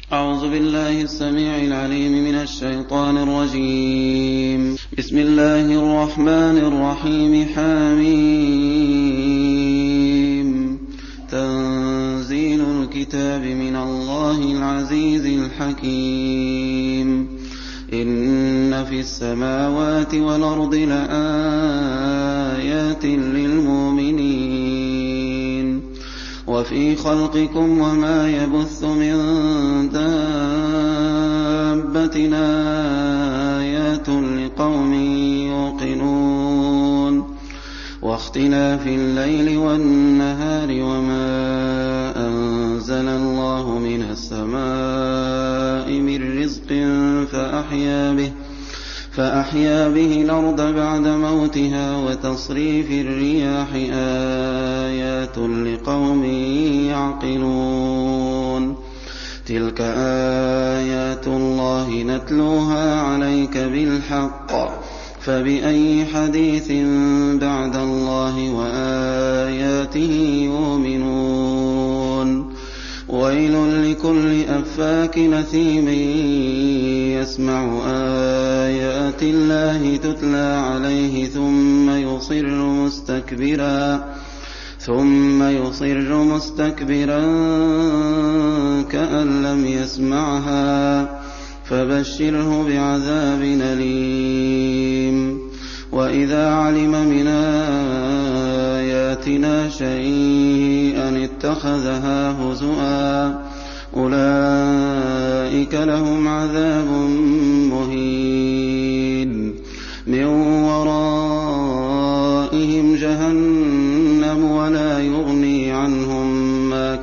أعوذ بالله السميع العليم من الشيطان الرجيم. بسم الله الرحمن الرحيم. حميم. تنزيل الكتاب من الله العزيز الحكيم. إن في السماوات والأرض لآيات للمؤمنين وفي خلقكم وما يبث من دابة آيات لقوم يوقنون واختلاف الليل والنهار وما أنزل الله من السماء من رزق فأحيا به الأرض بعد موتها وتصريف الرياح آيات لقوم يعقلون. تلك آيات الله نتلوها عليك بالحق فبأي حديث بعد الله وآياته يؤمنون. ويل لكل أفاك نثيم يسمع آيات الله تتلى عليه ثم يصر مستكبرا كأن لم يسمعها فبشره بعذاب أليم. وإذا علم من آياتنا شيئا اتخذها هزؤا أولئك لهم عذاب مهين من ورائهم جهنم ولا يغني عنهم ما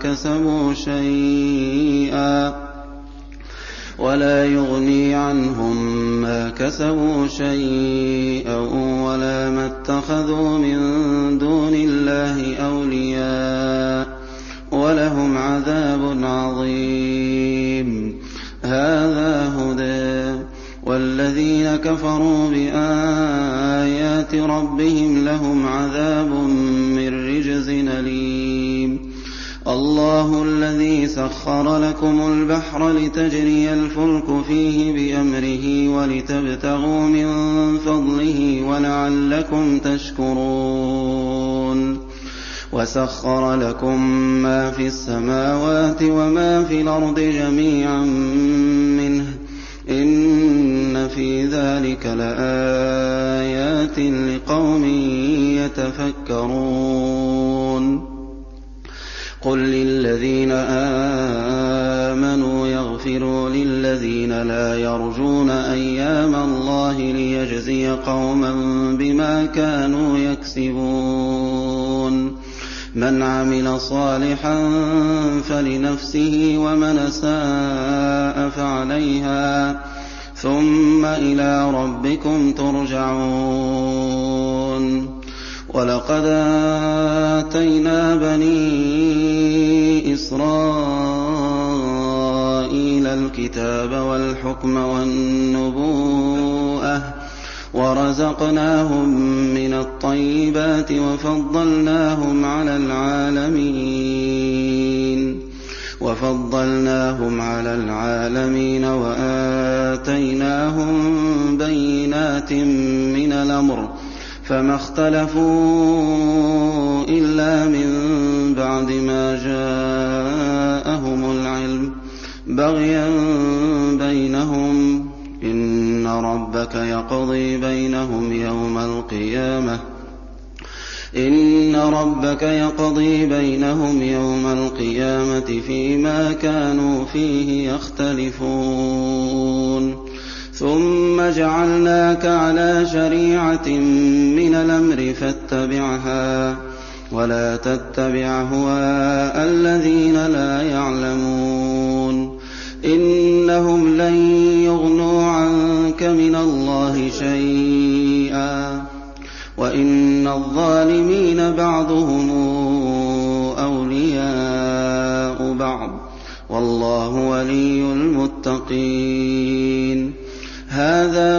كسبوا شيئا ولا ما اتخذوا من دون الله أولياء ولهم عذاب عظيم. هذا هدى والذين كفروا بآيات ربهم لهم عذاب من رجز أليم. الله الذي سخر لكم البحر لتجري الفلك فيه بأمره ولتبتغوا من فضله ولعلكم تشكرون. وسخر لكم ما في السماوات وما في الأرض جميعا منه إن في ذلك لآيات لقوم يتفكرون. قل للذين آمنوا يغفروا للذين لا يرجون أيام الله ليجزي قوما بما كانوا يكسبون. من عمل صالحا فلنفسه ومن أساء فعليها ثم إلى ربكم ترجعون. ولقد آتينا بني إسرائيل الكتاب والحكم والنبوءة ورزقناهم من الطيبات وفضلناهم على العالمين وآتيناهم بينات من الأمر فما اختلفوا إلا من بعد ما جاءهم العلم بغيا بينهم. إن ربك يقضي بينهم يوم القيامة فيما كانوا فيه يختلفون. ثم جعلناك على شريعة من الأمر فاتبعها ولا تتبع أهواء الذين لا يعلمون. إنهم لن يغنوا عنك من الله شيئا وإن الظالمين بعضهم أولياء بعض والله ولي المتقين. هذا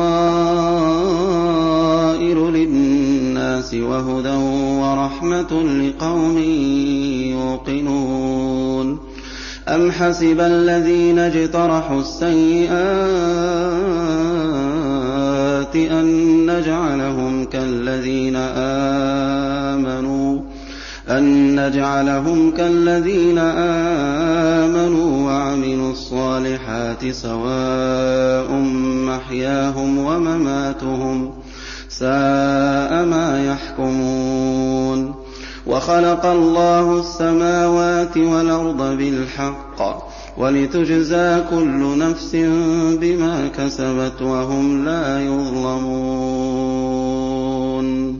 بصائر للناس وهدى ورحمة لقوم يوقنون. أَمْ حَسِبَ الَّذِينَ اجْتَرَحُوا السَّيِّئَاتِ أَن نَّجْعَلَهُمْ كَالَّذِينَ آمَنُوا وَعَمِلُوا الصَّالِحَاتِ سَوَاءٌ مَّحْيَاهُمْ وَمَمَاتُهُمْ ۚ سَاءَ مَا يَحْكُمُونَ وَخَلَقَ اللَّهُ السَّمَاوَاتِ وَالْأَرْضَ بِالْحَقِّ وَلِتُجْزَىٰ كُلُّ نَفْسٍ بِمَا كَسَبَتْ وَهُمْ لَا يُظْلَمُونَ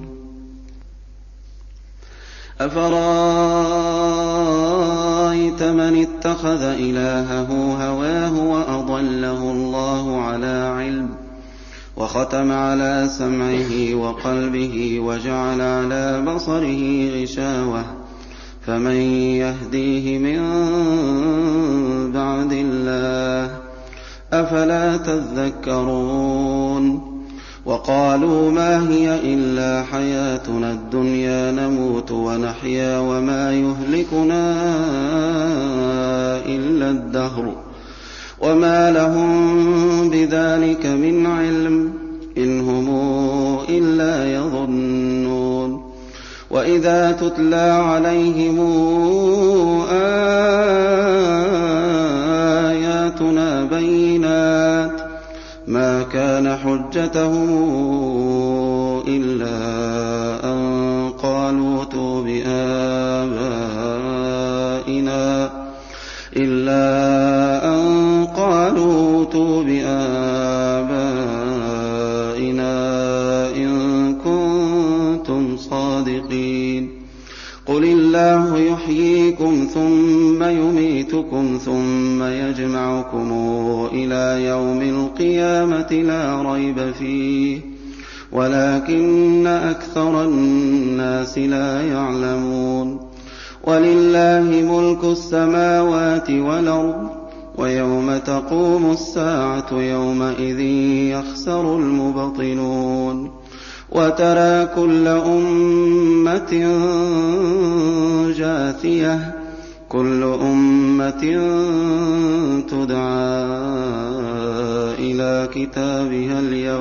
أَفَرَأَيْتَ مَنِ اتَّخَذَ إِلَٰهَهُ هَوَاهُ وَأَضَلَّهُ اللَّهُ عَلَىٰ عِلْمٍ وَخَتَمَ عَلَىٰ سَمْعِهِ وَقَلْبِهِ وَجَعَلَ عَلَىٰ بَصَرِهِ غِشَاوَةً فَمَن يَهْدِيهِ مِن بَعْدِ اللَّهِ ۚ أَفَلَا تَذَكَّرُونَ وَقَالُوا مَا هِيَ إِلَّا حَيَاتُنَا الدُّنْيَا نَمُوتُ وَنَحْيَا وَمَا يُهْلِكُنَا إِلَّا الدَّهْرُ وَمَا لَهُم بِذَٰلِكَ مِنْ عِلْمٍ إِنْ هُمْ إِلَّا يَظُنُّونَ وَإِذَا تُتْلَىٰ عَلَيْهِمْ آيَاتُنَا بَيِّنَاتٍ مَا كَانَ حُجَّتَهُمْ إِلَّا أَن قَالُوا ائْتُوا بِآبَائِنَا إِن كُنتُمْ صَادِقِينَ قُلِ اللَّهُ يُحْيِيكُمْ ثُمَّ يُمِيتُكُمْ ثُمَّ يَجْمَعُكُمْ إِلَىٰ يَوْمِ الْقِيَامَةِ لَا رَيْبَ فِيهِ وَلَٰكِنَّ أَكْثَرَ النَّاسِ لَا يَعْلَمُونَ وَلِلَّهِ مُلْكُ السَّمَاوَاتِ وَالْأَرْضِ وَيَوْمَ تَقُومُ السَّاعَةُ يَوْمَئِذٍ يَخْسَرُ الْمُبْطِلُونَ وَتَرَىٰ كُلَّ أُمَّةٍ جَاثِيَةً كُلُّ أُمَّةٍ تُدْعَىٰ إِلَىٰ كِتَابِهَا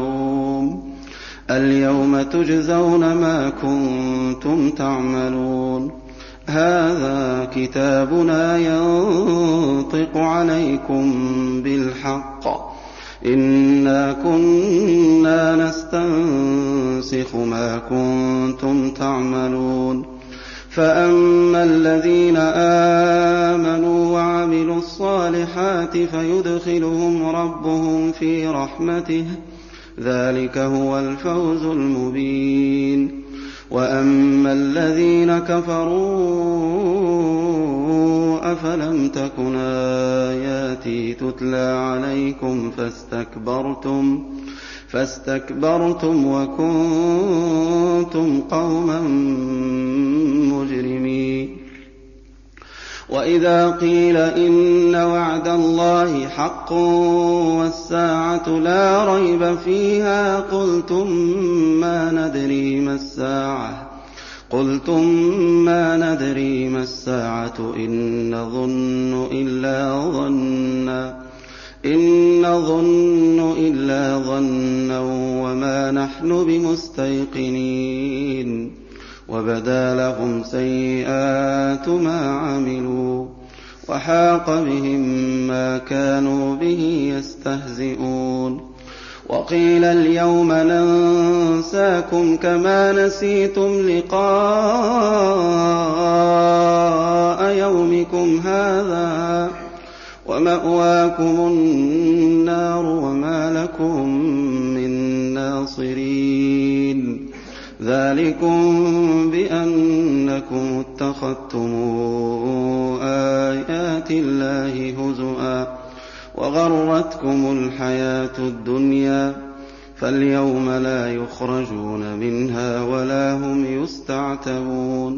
الْيَوْمَ تُجْزَوْنَ مَا كُنتُمْ تَعْمَلُونَ هَٰذَا كِتَابُنَا يَنطِقُ عَلَيْكُم بِالْحَقِّ إِنَّا كُنَّا نَسْتَنسِخُ مَا كُنتُمْ تَعْمَلُونَ فَأَمَّا الَّذِينَ آمَنُوا وَعَمِلُوا الصَّالِحَاتِ فَيُدْخِلُهُمْ رَبُّهُمْ فِي رَحْمَتِهِ ۚ ذَٰلِكَ هُوَ الْفَوْزُ الْمُبِينُ وَأَمَّا الَّذِينَ كَفَرُوا أَفَلَمْ تَكُنْ آيَاتِي تُتْلَىٰ عَلَيْكُمْ فَاسْتَكْبَرْتُمْ وَكُنتُمْ قَوْمًا مُّجْرِمِينَ وَإِذَا قِيلَ إِنَّ وَعْدَ اللَّهِ حَقٌّ وَالسَّاعَةُ لَا رَيْبَ فِيهَا قُلْتُم مَّا نَدْرِي مَا السَّاعَةُ إِن نَّظُنُّ إِلَّا ظَنًّا وَمَا نَحْنُ بِمُسْتَيْقِنِينَ وَبَدَا لَهُمْ سَيِّئَاتُ مَا عَمِلُوا وَحَاقَ بِهِم مَّا كَانُوا بِهِ يَسْتَهْزِئُونَ وَقِيلَ الْيَوْمَ نَنسَاكُمْ كَمَا نَسِيتُمْ لِقَاءَ يَوْمِكُمْ هَٰذَا وَمَأْوَاكُمُ النَّارُ وَمَا لَكُم مِّن نَّاصِرِينَ ذَٰلِكُم بِأَنَّكُمُ اتَّخَذْتُمْ آيَاتِ اللَّهِ هُزُوًا وَغَرَّتْكُمُ الْحَيَاةُ الدُّنْيَا فَالْيَوْمَ لَا يُخْرَجُونَ مِنْهَا وَلَا هُمْ يُسْتَعْتَبُونَ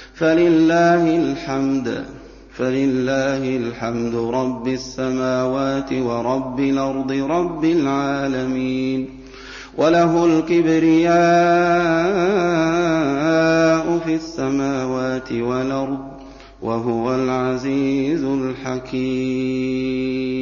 فَلِلَّهِ الْحَمْدُ رَبِّ السَّمَاوَاتِ وَرَبِّ الْأَرْضِ رَبِّ الْعَالَمِينَ وَلَهُ الْكِبْرِيَاءُ فِي السَّمَاوَاتِ وَالْأَرْضِ وهو العزيز الحكيم.